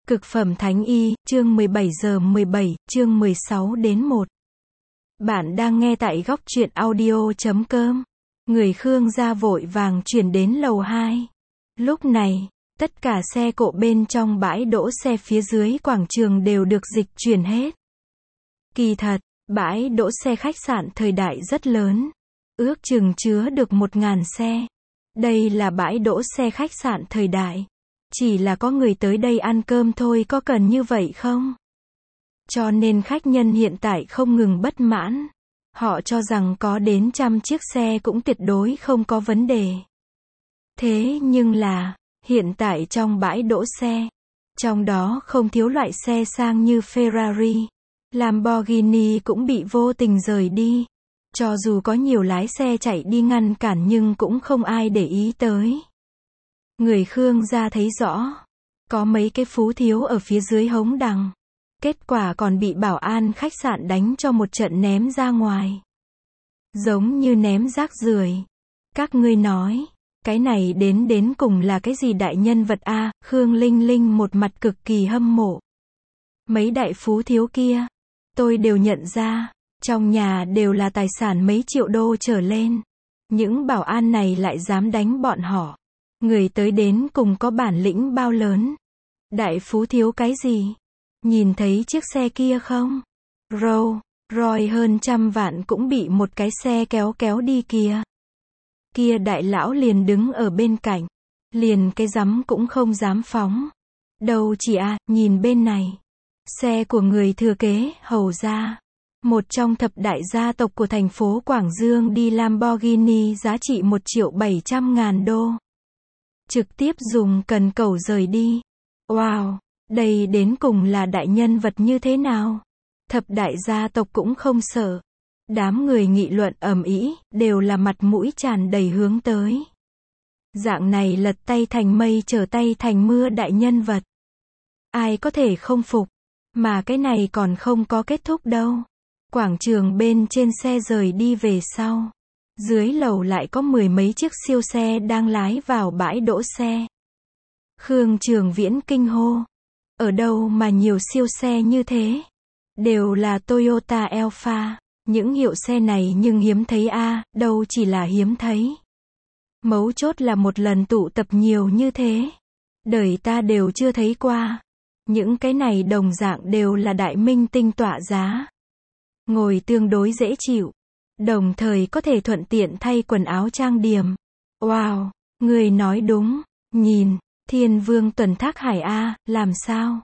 Cực phẩm thánh y, chương 17 giờ 17, chương 16 đến 1. Bạn đang nghe tại góc truyện audio.com. Người Khương gia vội vàng chuyển đến lầu 2. Lúc này, tất cả xe cộ bên trong bãi đỗ xe phía dưới quảng trường đều được dịch chuyển hết. Kỳ thật, bãi đỗ xe khách sạn thời đại rất lớn. Ước chừng chứa được 1.000 xe. Đây là bãi đỗ xe khách sạn thời đại. Chỉ là có người tới đây ăn cơm thôi, có cần như vậy không? Cho nên khách nhân hiện tại không ngừng bất mãn. Họ cho rằng có đến 100 chiếc xe cũng tuyệt đối không có vấn đề. Thế nhưng là, hiện tại trong bãi đỗ xe, trong đó không thiếu loại xe sang như Ferrari, Lamborghini cũng bị vô tình rời đi. Cho dù có nhiều lái xe chạy đi ngăn cản nhưng cũng không ai để ý tới. Người Khương gia thấy rõ, có mấy cái phú thiếu ở phía dưới hống đằng. Kết quả còn bị bảo an khách sạn đánh cho một trận ném ra ngoài. Giống như ném rác rưởi. Các ngươi nói, cái này đến cùng là cái gì đại nhân vật a? Khương Linh Linh một mặt cực kỳ hâm mộ. Mấy đại phú thiếu kia, tôi đều nhận ra, trong nhà đều là tài sản mấy triệu đô trở lên. Những bảo an này lại dám đánh bọn họ. Người tới đến cùng có bản lĩnh bao lớn. Đại phú thiếu cái gì? Nhìn thấy chiếc xe kia không? Rolls Royce hơn 100 vạn cũng bị một cái xe kéo đi kìa. Kia đại lão liền đứng ở bên cạnh. Liền cái dắm cũng không dám phóng. Đâu chỉ nhìn bên này. Xe của người thừa kế, hầu gia. Một trong thập đại gia tộc của thành phố Quảng Dương đi Lamborghini giá trị 1.700.000 đô. Trực tiếp dùng cần cẩu rời đi. Wow, đây đến cùng là đại nhân vật như thế nào? Thập đại gia tộc cũng không sợ. Đám người nghị luận ầm ĩ, đều là mặt mũi tràn đầy hướng tới. Dạng này lật tay thành mây trở tay thành mưa đại nhân vật. Ai có thể không phục? Mà cái này còn không có kết thúc đâu. Quảng trường bên trên xe rời đi về sau. Dưới lầu lại có 10 mấy chiếc siêu xe đang lái vào bãi đỗ xe. Khương Trường Viễn kinh hô. Ở đâu mà nhiều siêu xe như thế? Đều là Toyota Alphard. Những hiệu xe này nhưng hiếm thấy đâu chỉ là hiếm thấy. Mấu chốt là một lần tụ tập nhiều như thế. Đời ta đều chưa thấy qua. Những cái này đồng dạng đều là đại minh tinh tọa giá. Ngồi tương đối dễ chịu. Đồng thời có thể thuận tiện thay quần áo trang điểm. Wow, người nói đúng. Nhìn, Thiên Vương Tuần Thác Hải làm sao?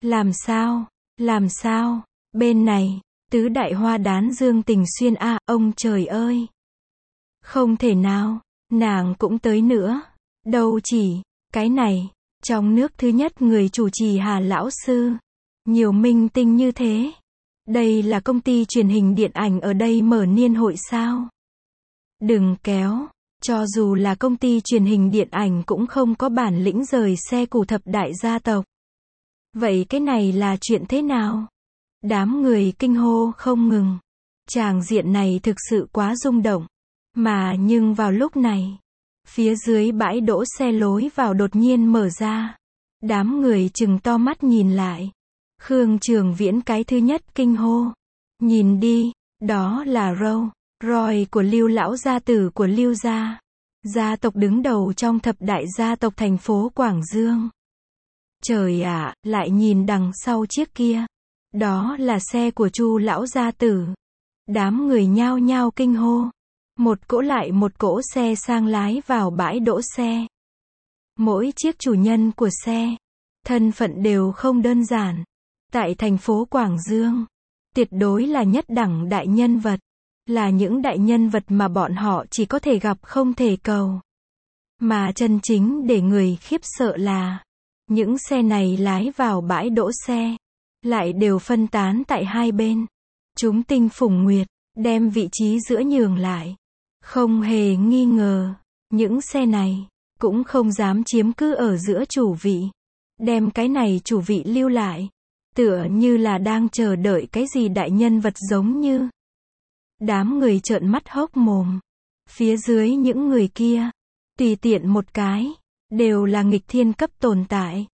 Làm sao? Bên này, tứ đại hoa đán Dương Tình Xuyên ông trời ơi. Không thể nào, nàng cũng tới nữa. Đâu chỉ, cái này, trong nước thứ nhất người chủ trì Hà Lão Sư. Nhiều minh tinh như thế. Đây là công ty truyền hình điện ảnh ở đây mở niên hội sao? Đừng kéo, cho dù là công ty truyền hình điện ảnh cũng không có bản lĩnh rời xe của thập đại gia tộc. Vậy cái này là chuyện thế nào? Đám người kinh hô không ngừng. Tràng diện này thực sự quá rung động. Mà nhưng vào lúc này, phía dưới bãi đỗ xe lối vào đột nhiên mở ra. Đám người trừng to mắt nhìn lại. Khương Trường Viễn cái thứ nhất kinh hô. Nhìn đi, đó là Rolls Royce của Lưu lão gia tử của Lưu gia. Gia tộc đứng đầu trong thập đại gia tộc thành phố Quảng Dương. Trời ạ, lại nhìn đằng sau chiếc kia. Đó là xe của Chu lão gia tử. Đám người nhao nhao kinh hô. Một cỗ lại một cỗ xe sang lái vào bãi đỗ xe. Mỗi chiếc chủ nhân của xe, thân phận đều không đơn giản. Tại thành phố Quảng Dương, tuyệt đối là nhất đẳng đại nhân vật. Là những đại nhân vật mà bọn họ chỉ có thể gặp không thể cầu. Mà chân chính để người khiếp sợ là, những xe này lái vào bãi đỗ xe, lại đều phân tán tại hai bên. Chúng tinh phủng nguyệt, đem vị trí giữa nhường lại. Không hề nghi ngờ, những xe này, cũng không dám chiếm cứ ở giữa chủ vị. Đem cái này chủ vị lưu lại. Tựa như là đang chờ đợi cái gì đại nhân vật giống như. Đám người trợn mắt hốc mồm. Phía dưới những người kia, tùy tiện một cái, đều là nghịch thiên cấp tồn tại.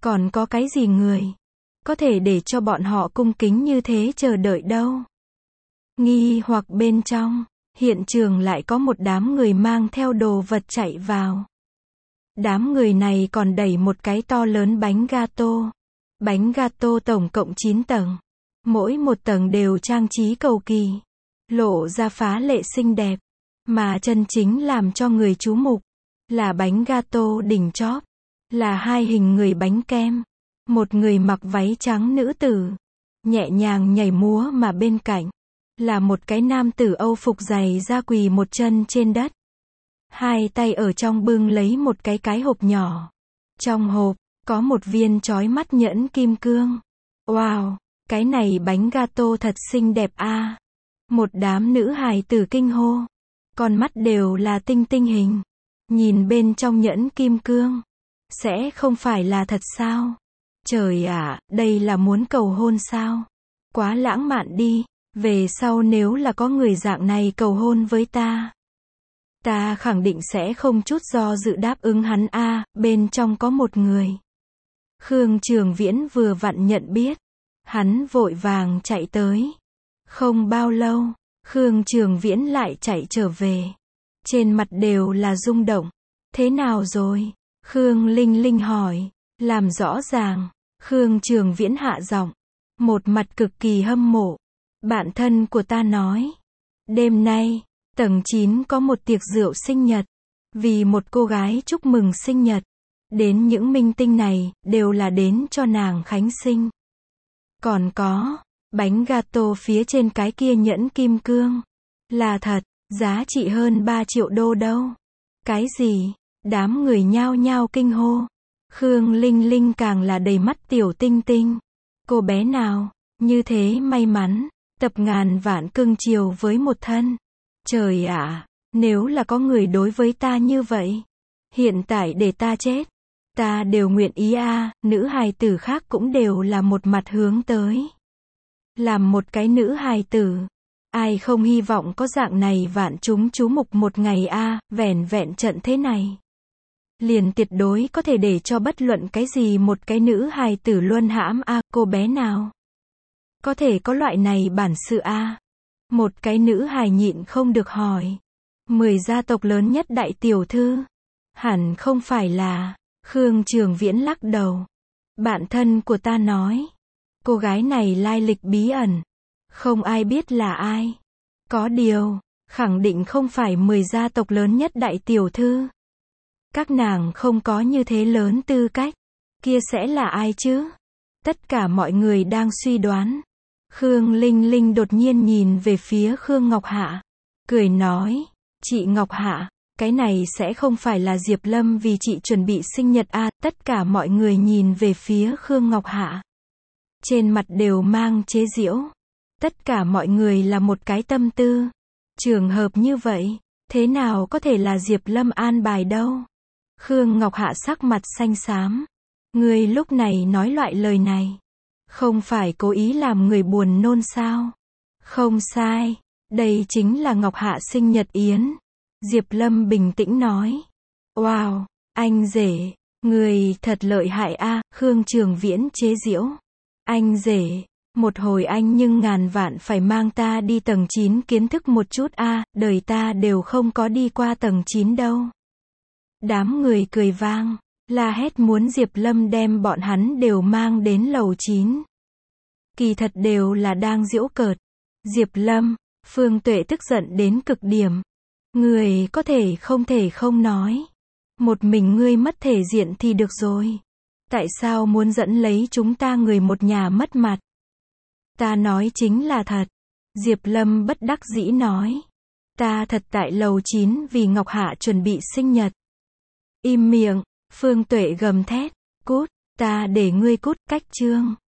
Còn có cái gì người có thể để cho bọn họ cung kính như thế chờ đợi đâu. Nghi hoặc bên trong, hiện trường lại có một đám người mang theo đồ vật chạy vào. Đám người này còn đẩy một cái to lớn bánh gato. Bánh gato tổng cộng 9 tầng. Mỗi một tầng đều trang trí cầu kỳ, lộ ra phá lệ xinh đẹp. Mà chân chính làm cho người chú mục là bánh gato đỉnh chóp, là hai hình người bánh kem. Một người mặc váy trắng nữ tử, nhẹ nhàng nhảy múa, mà bên cạnh là một cái nam tử Âu phục giày da quỳ một chân trên đất. Hai tay ở trong bưng lấy một cái hộp nhỏ. Trong hộp có một viên chói mắt nhẫn kim cương. Wow, cái này bánh gato thật xinh đẹp a. Một đám nữ hài tử kinh hô. Con mắt đều là tinh tinh hình. Nhìn bên trong nhẫn kim cương, sẽ không phải là thật sao? Trời ạ, đây là muốn cầu hôn sao? Quá lãng mạn đi. Về sau nếu là có người dạng này cầu hôn với ta khẳng định sẽ không chút do dự đáp ứng hắn a. Bên trong có một người. Khương Trường Viễn vừa vặn nhận biết. Hắn vội vàng chạy tới. Không bao lâu, Khương Trường Viễn lại chạy trở về. Trên mặt đều là rung động. Thế nào rồi? Khương Linh Linh hỏi. Làm rõ ràng. Khương Trường Viễn hạ giọng, một mặt cực kỳ hâm mộ. Bạn thân của ta nói, đêm nay, tầng 9 có một tiệc rượu sinh nhật. Vì một cô gái chúc mừng sinh nhật. Đến những minh tinh này, đều là đến cho nàng khánh sinh. Còn có, bánh gato phía trên cái kia nhẫn kim cương. Là thật, giá trị hơn 3 triệu đô đâu. Cái gì? Đám người nhao nhao kinh hô. Khương Linh Linh càng là đầy mắt tiểu tinh tinh. Cô bé nào, như thế may mắn, tập ngàn vạn cưng chiều với một thân. Trời ạ, nếu là có người đối với ta như vậy, hiện tại để ta chết, ta đều nguyện ý a. Nữ hài tử khác cũng đều là một mặt hướng tới. Làm một cái nữ hài tử, ai không hy vọng có dạng này vạn chúng chú mục một ngày a. Vẻn vẹn trận thế này, liền tuyệt đối có thể để cho bất luận cái gì một cái nữ hài tử luân hãm a. Cô bé nào có thể có loại này bản sự a? Một cái nữ hài nhịn không được hỏi. 10 gia tộc lớn nhất đại tiểu thư, hẳn không phải là. Khương Trường Viễn lắc đầu. Bạn thân của ta nói, cô gái này lai lịch bí ẩn, không ai biết là ai. Có điều, khẳng định không phải 10 gia tộc lớn nhất đại tiểu thư. Các nàng không có như thế lớn tư cách. Kia sẽ là ai chứ? Tất cả mọi người đang suy đoán. Khương Linh Linh đột nhiên nhìn về phía Khương Ngọc Hạ, cười nói, chị Ngọc Hạ, cái này sẽ không phải là Diệp Lâm vì chị chuẩn bị sinh nhật a? Tất cả mọi người nhìn về phía Khương Ngọc Hạ, trên mặt đều mang chế giễu. Tất cả mọi người là một cái tâm tư. Trường hợp như vậy, thế nào có thể là Diệp Lâm an bài đâu? Khương Ngọc Hạ sắc mặt xanh xám. Người lúc này nói loại lời này, không phải cố ý làm người buồn nôn sao? Không sai, đây chính là Ngọc Hạ sinh nhật yến. Diệp Lâm bình tĩnh nói. Wow, anh rể, người thật lợi hại a. Khương Trường Viễn chế giễu. Anh rể, một hồi anh nhưng ngàn vạn phải mang ta đi tầng 9 kiến thức một chút a. Đời ta đều không có đi qua tầng 9 đâu. Đám người cười vang, la hét muốn Diệp Lâm đem bọn hắn đều mang đến lầu 9. Kỳ thật đều là đang giễu cợt. Diệp Lâm, Phương Tuệ tức giận đến cực điểm. Người có thể không nói. Một mình ngươi mất thể diện thì được rồi. Tại sao muốn dẫn lấy chúng ta người một nhà mất mặt? Ta nói chính là thật. Diệp Lâm bất đắc dĩ nói. Ta thật tại lầu 9 vì Ngọc Hạ chuẩn bị sinh nhật. Im miệng, Phương Tuệ gầm thét. Cút, ta để ngươi cút, cách chương.